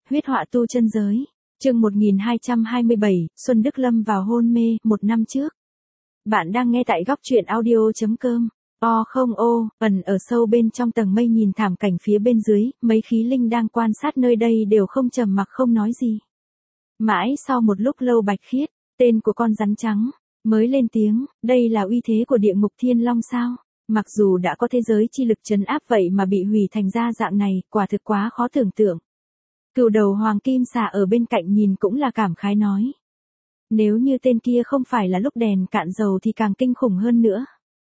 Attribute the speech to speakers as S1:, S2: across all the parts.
S1: huyết họa tu chân giới. Chương 1227, Xuân Đức Lâm vào hôn mê, 1 năm trước. Bạn đang nghe tại góc truyện audio.com. Không ẩn ở sâu bên trong tầng mây nhìn thảm cảnh phía bên dưới, mấy khí linh đang quan sát nơi đây đều không trầm mặc không nói gì. Mãi sau một lúc lâu Bạch Khiết, tên của con rắn trắng, mới lên tiếng, đây là uy thế của địa ngục thiên long sao? Mặc dù đã có thế giới chi lực trấn áp vậy mà bị hủy thành ra dạng này, quả thực quá khó tưởng tượng. Cừu đầu hoàng kim xà ở bên cạnh nhìn cũng là cảm khái nói. Nếu như tên kia không phải là lúc đèn cạn dầu thì càng kinh khủng hơn nữa.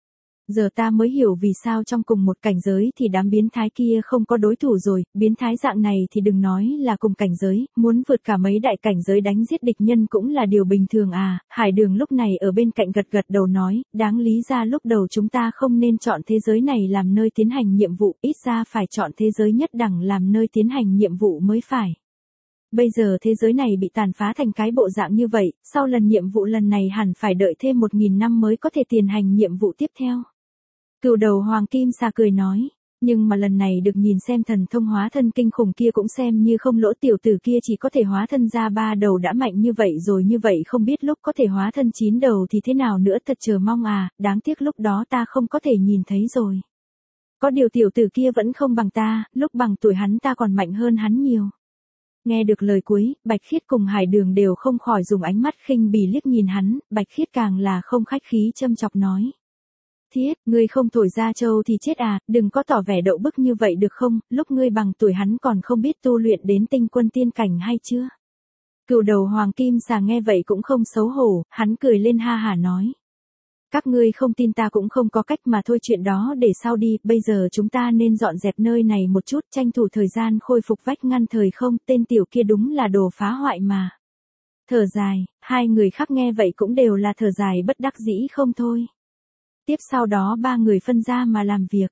S1: Giờ ta mới hiểu vì sao trong cùng một cảnh giới thì đám biến thái kia không có đối thủ rồi, biến thái dạng này thì đừng nói là cùng cảnh giới, muốn vượt cả mấy đại cảnh giới đánh giết địch nhân cũng là điều bình thường à. Hải Đường lúc này ở bên cạnh gật gật đầu nói, đáng lý ra lúc đầu chúng ta không nên chọn thế giới này làm nơi tiến hành nhiệm vụ, ít ra phải chọn thế giới nhất đẳng làm nơi tiến hành nhiệm vụ mới phải. Bây giờ thế giới này bị tàn phá thành cái bộ dạng như vậy, sau lần nhiệm vụ lần này hẳn phải đợi thêm 1000 năm mới có thể tiến hành nhiệm vụ tiếp theo. Cừu đầu hoàng kim xà cười nói, nhưng mà lần này được nhìn xem thần thông hóa thân kinh khủng kia cũng xem như không lỗ, tiểu tử kia chỉ có thể hóa thân ra 3 đầu đã mạnh như vậy rồi, như vậy không biết lúc có thể hóa thân 9 đầu thì thế nào nữa, thật chờ mong à, đáng tiếc lúc đó ta không có thể nhìn thấy rồi. Có điều tiểu tử kia vẫn không bằng ta, lúc bằng tuổi hắn ta còn mạnh hơn hắn nhiều. Nghe được lời cuối, Bạch Khiết cùng Hải Đường đều không khỏi dùng ánh mắt khinh bỉ liếc nhìn hắn, Bạch Khiết càng là không khách khí châm chọc nói. Thiết, ngươi không thổi ra châu thì chết à, đừng có tỏ vẻ đậu bức như vậy được không, lúc ngươi bằng tuổi hắn còn không biết tu luyện đến tinh quân tiên cảnh hay chưa? Cừu đầu hoàng kim xà nghe vậy cũng không xấu hổ, hắn cười lên ha hả nói. Các ngươi không tin ta cũng không có cách mà thôi, chuyện đó để sau đi, bây giờ chúng ta nên dọn dẹp nơi này một chút, tranh thủ thời gian khôi phục vách ngăn thời không, tên tiểu kia đúng là đồ phá hoại mà. Thở dài, hai người khác nghe vậy cũng đều là thở dài bất đắc dĩ không thôi. Tiếp sau đó ba người phân ra mà làm việc.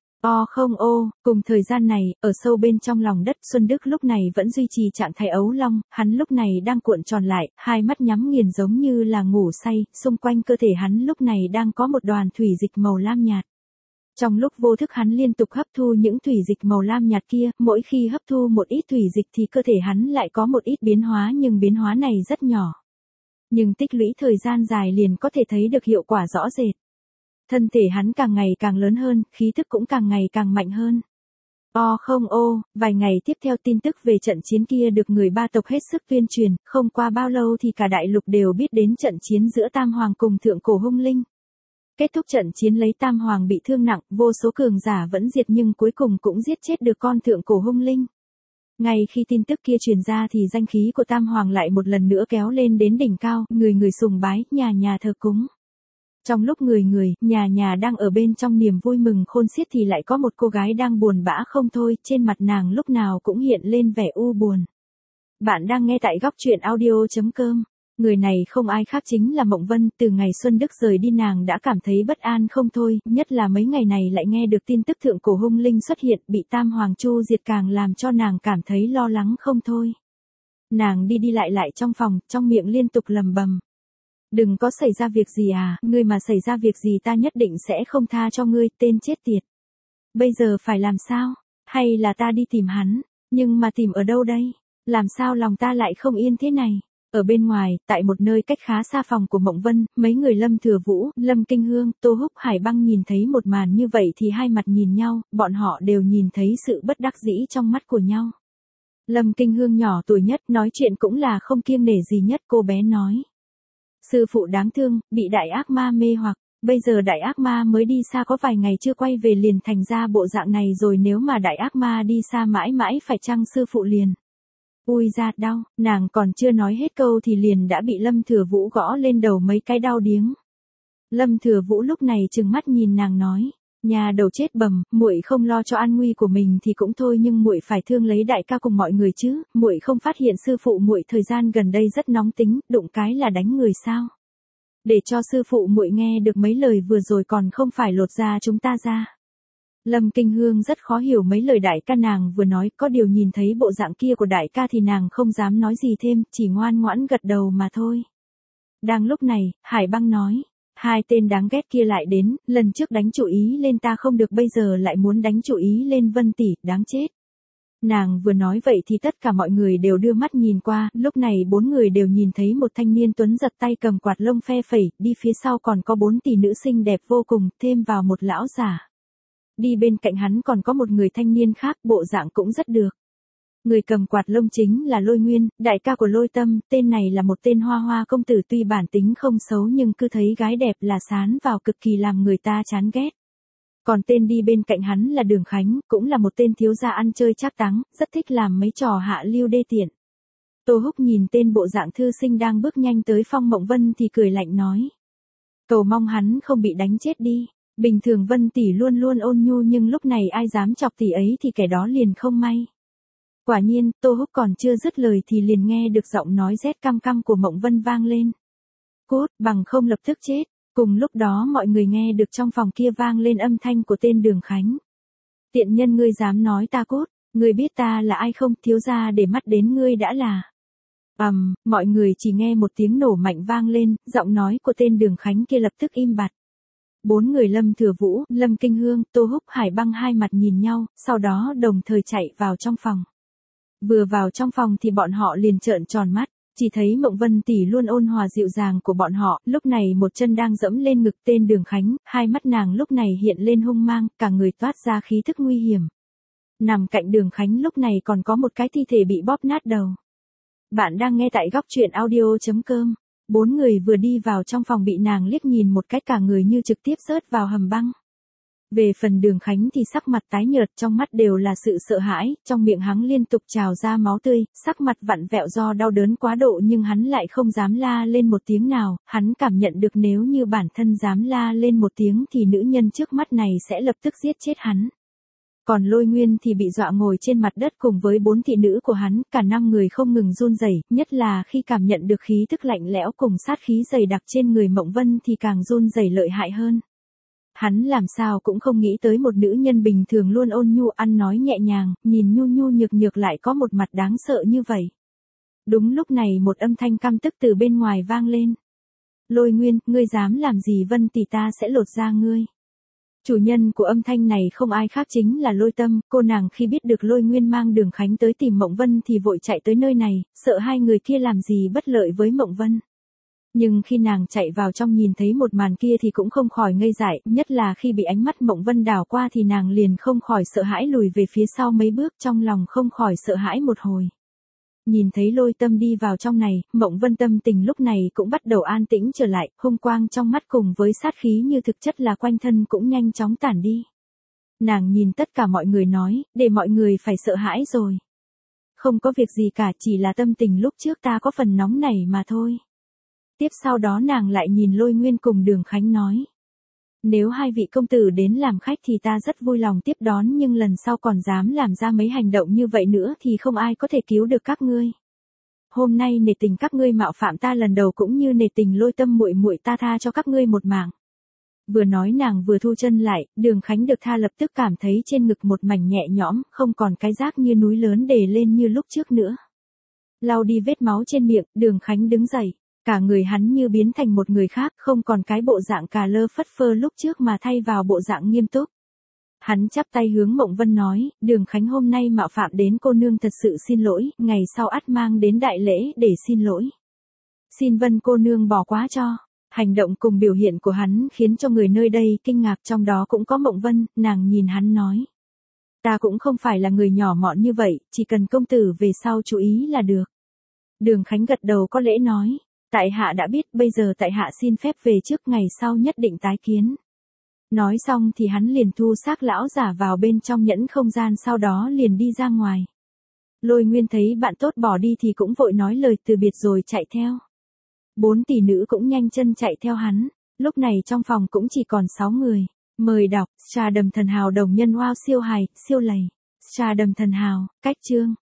S1: Cùng thời gian này, ở sâu bên trong lòng đất, Xuân Đức lúc này vẫn duy trì trạng thái ấu long, hắn lúc này đang cuộn tròn lại, hai mắt nhắm nghiền giống như là ngủ say, xung quanh cơ thể hắn lúc này đang có một đoàn thủy dịch màu lam nhạt. Trong lúc vô thức hắn liên tục hấp thu những thủy dịch màu lam nhạt kia, mỗi khi hấp thu một ít thủy dịch thì cơ thể hắn lại có một ít biến hóa, nhưng biến hóa này rất nhỏ. Nhưng tích lũy thời gian dài liền có thể thấy được hiệu quả rõ rệt. Thân thể hắn càng ngày càng lớn hơn, khí thức cũng càng ngày càng mạnh hơn. Vài ngày tiếp theo tin tức về trận chiến kia được người ba tộc hết sức tuyên truyền, không qua bao lâu thì cả đại lục đều biết đến trận chiến giữa Tam Hoàng cùng Thượng Cổ Hung Linh. Kết thúc trận chiến lấy Tam Hoàng bị thương nặng, vô số cường giả vẫn diệt nhưng cuối cùng cũng giết chết được con Thượng Cổ Hung Linh. Ngay khi tin tức kia truyền ra thì danh khí của Tam Hoàng lại một lần nữa kéo lên đến đỉnh cao, người người sùng bái, nhà nhà thờ cúng. Trong lúc người nhà đang ở bên trong niềm vui mừng khôn xiết thì lại có một cô gái đang buồn bã không thôi, trên mặt nàng lúc nào cũng hiện lên vẻ u buồn. Bạn đang nghe tại góc truyện audio.com. Người này không ai khác chính là Mộng Vân, từ ngày Xuân Đức rời đi nàng đã cảm thấy bất an không thôi, nhất là mấy ngày này lại nghe được tin tức Thượng Cổ Hung Linh xuất hiện, bị Tam Hoàng chu diệt càng làm cho nàng cảm thấy lo lắng không thôi. Nàng đi lại trong phòng, trong miệng liên tục lầm bầm. Đừng có xảy ra việc gì à, ngươi mà xảy ra việc gì ta nhất định sẽ không tha cho ngươi, tên chết tiệt. Bây giờ phải làm sao? Hay là ta đi tìm hắn? Nhưng mà tìm ở đâu đây? Làm sao lòng ta lại không yên thế này? Ở bên ngoài, tại một nơi cách khá xa phòng của Mộng Vân, mấy người Lâm Thừa Vũ, Lâm Kinh Hương, Tô Húc, Hải Băng nhìn thấy một màn như vậy thì hai mặt nhìn nhau, bọn họ đều nhìn thấy sự bất đắc dĩ trong mắt của nhau. Lâm Kinh Hương nhỏ tuổi nhất, nói chuyện cũng là không kiêng nể gì nhất, cô bé nói. Sư phụ đáng thương, bị đại ác ma mê hoặc, bây giờ đại ác ma mới đi xa có vài ngày chưa quay về liền thành ra bộ dạng này rồi, nếu mà đại ác ma đi xa mãi mãi phải chăng sư phụ liền. Ui ra đau, nàng còn chưa nói hết câu thì liền đã bị Lâm Thừa Vũ gõ lên đầu mấy cái đau điếng. Lâm Thừa Vũ lúc này trừng mắt nhìn nàng nói, nhà đầu chết bầm, muội không lo cho an nguy của mình thì cũng thôi nhưng muội phải thương lấy đại ca cùng mọi người chứ, muội không phát hiện sư phụ muội thời gian gần đây rất nóng tính, đụng cái là đánh người sao? Để cho sư phụ muội nghe được mấy lời vừa rồi còn không phải lột da chúng ta ra. Lâm Kinh Hương rất khó hiểu mấy lời đại ca nàng vừa nói, có điều nhìn thấy bộ dạng kia của đại ca thì nàng không dám nói gì thêm, chỉ ngoan ngoãn gật đầu mà thôi. Đang lúc này, Hải Băng nói. Hai tên đáng ghét kia lại đến, lần trước đánh chủ ý lên ta không được bây giờ lại muốn đánh chủ ý lên Vân tỷ, đáng chết. Nàng vừa nói vậy thì tất cả mọi người đều đưa mắt nhìn qua, lúc này 4 người đều nhìn thấy một thanh niên tuấn giật tay cầm quạt lông phe phẩy, đi phía sau còn có 4 tỷ nữ xinh đẹp vô cùng, thêm vào một lão giả. Đi bên cạnh hắn còn có một người thanh niên khác, bộ dạng cũng rất được. Người cầm quạt lông chính là Lôi Nguyên, đại ca của Lôi Tâm, tên này là một tên hoa hoa công tử tuy bản tính không xấu nhưng cứ thấy gái đẹp là sán vào cực kỳ làm người ta chán ghét. Còn tên đi bên cạnh hắn là Đường Khánh, cũng là một tên thiếu gia ăn chơi trác táng, rất thích làm mấy trò hạ lưu đê tiện. Tô Húc nhìn tên bộ dạng thư sinh đang bước nhanh tới Phong Mộng Vân thì cười lạnh nói. Cầu mong hắn không bị đánh chết đi. Bình thường Vân tỷ luôn luôn ôn nhu nhưng lúc này ai dám chọc tỷ ấy thì kẻ đó liền không may. Quả nhiên, Tô Húc còn chưa dứt lời thì liền nghe được giọng nói rét căm căm của Mộng Vân vang lên. Cút, bằng không lập tức chết. Cùng lúc đó mọi người nghe được trong phòng kia vang lên âm thanh của tên Đường Khánh. Tiện nhân ngươi dám nói ta cút, ngươi biết ta là ai không, thiếu gia để mắt đến ngươi đã là. Mọi người chỉ nghe một tiếng nổ mạnh vang lên, giọng nói của tên Đường Khánh kia lập tức im bặt. 4 người Lâm Thừa Vũ, Lâm Kinh Hương, Tô Húc, Hải Băng hai mặt nhìn nhau, sau đó đồng thời chạy vào trong phòng. Vừa vào trong phòng thì bọn họ liền trợn tròn mắt, chỉ thấy Mộng Vân tỷ luôn ôn hòa dịu dàng của bọn họ, lúc này một chân đang dẫm lên ngực tên Đường Khánh, hai mắt nàng lúc này hiện lên hung mang, cả người toát ra khí thức nguy hiểm. Nằm cạnh Đường Khánh lúc này còn có một cái thi thể bị bóp nát đầu. Bạn đang nghe tại góc truyện audio.com. 4 người vừa đi vào trong phòng bị nàng liếc nhìn một cách cả người như trực tiếp rớt vào hầm băng. Về phần Đường Khánh thì sắc mặt tái nhợt, trong mắt đều là sự sợ hãi, trong miệng hắn liên tục trào ra máu tươi, sắc mặt vặn vẹo do đau đớn quá độ nhưng hắn lại không dám la lên một tiếng nào, hắn cảm nhận được nếu như bản thân dám la lên một tiếng thì nữ nhân trước mắt này sẽ lập tức giết chết hắn. Còn Lôi Nguyên thì bị dọa ngồi trên mặt đất cùng với 4 thị nữ của hắn, cả 5 người không ngừng run rẩy, nhất là khi cảm nhận được khí tức lạnh lẽo cùng sát khí dày đặc trên người Mộng Vân thì càng run rẩy lợi hại hơn. Hắn làm sao cũng không nghĩ tới một nữ nhân bình thường luôn ôn nhu ăn nói nhẹ nhàng, nhìn nhu nhu nhược nhược lại có một mặt đáng sợ như vậy. Đúng lúc này một âm thanh căm tức từ bên ngoài vang lên. Lôi Nguyên, ngươi dám làm gì Vân tỷ ta sẽ lột da ngươi. Chủ nhân của âm thanh này không ai khác chính là Lôi Tâm, cô nàng khi biết được Lôi Nguyên mang Đường Khánh tới tìm Mộng Vân thì vội chạy tới nơi này, sợ hai người kia làm gì bất lợi với Mộng Vân. Nhưng khi nàng chạy vào trong nhìn thấy một màn kia thì cũng không khỏi ngây dại, nhất là khi bị ánh mắt Mộng Vân đảo qua thì nàng liền không khỏi sợ hãi lùi về phía sau mấy bước, trong lòng không khỏi sợ hãi một hồi. Nhìn thấy Lôi Tâm đi vào trong này, Mộng Vân tâm tình lúc này cũng bắt đầu an tĩnh trở lại, hung quang trong mắt cùng với sát khí như thực chất là quanh thân cũng nhanh chóng tản đi. Nàng nhìn tất cả mọi người nói, để mọi người phải sợ hãi rồi. Không có việc gì cả, chỉ là tâm tình lúc trước ta có phần nóng nảy mà thôi. Tiếp sau đó nàng lại nhìn Lôi Nguyên cùng Đường Khánh nói. Nếu hai vị công tử đến làm khách thì ta rất vui lòng tiếp đón nhưng lần sau còn dám làm ra mấy hành động như vậy nữa thì không ai có thể cứu được các ngươi. Hôm nay nể tình các ngươi mạo phạm ta lần đầu cũng như nể tình Lôi Tâm muội muội ta tha cho các ngươi một mạng. Vừa nói nàng vừa thu chân lại, Đường Khánh được tha lập tức cảm thấy trên ngực một mảnh nhẹ nhõm, không còn cái rác như núi lớn đè lên như lúc trước nữa. Lau đi vết máu trên miệng, Đường Khánh đứng dậy. Cả người hắn như biến thành một người khác, không còn cái bộ dạng cà lơ phất phơ lúc trước mà thay vào bộ dạng nghiêm túc. Hắn chắp tay hướng Mộng Vân nói, Đường Khánh hôm nay mạo phạm đến cô nương thật sự xin lỗi, ngày sau ắt mang đến đại lễ để xin lỗi. Xin Vân cô nương bỏ quá cho. Hành động cùng biểu hiện của hắn khiến cho người nơi đây kinh ngạc, trong đó cũng có Mộng Vân, nàng nhìn hắn nói. Ta cũng không phải là người nhỏ mọn như vậy, chỉ cần công tử về sau chú ý là được. Đường Khánh gật đầu có lễ nói. Tại hạ đã biết, bây giờ tại hạ xin phép về trước, ngày sau nhất định tái kiến. Nói xong thì hắn liền thu xác lão giả vào bên trong nhẫn không gian, sau đó liền đi ra ngoài. Lôi Nguyên thấy bạn tốt bỏ đi thì cũng vội nói lời từ biệt rồi chạy theo. 4 tỷ nữ cũng nhanh chân chạy theo hắn. Lúc này trong phòng cũng chỉ còn 6 người. Mời đọc, Trà Đầm Thần Hào đồng nhân wow siêu hài, siêu lầy. Trà Đầm Thần Hào, cách chương.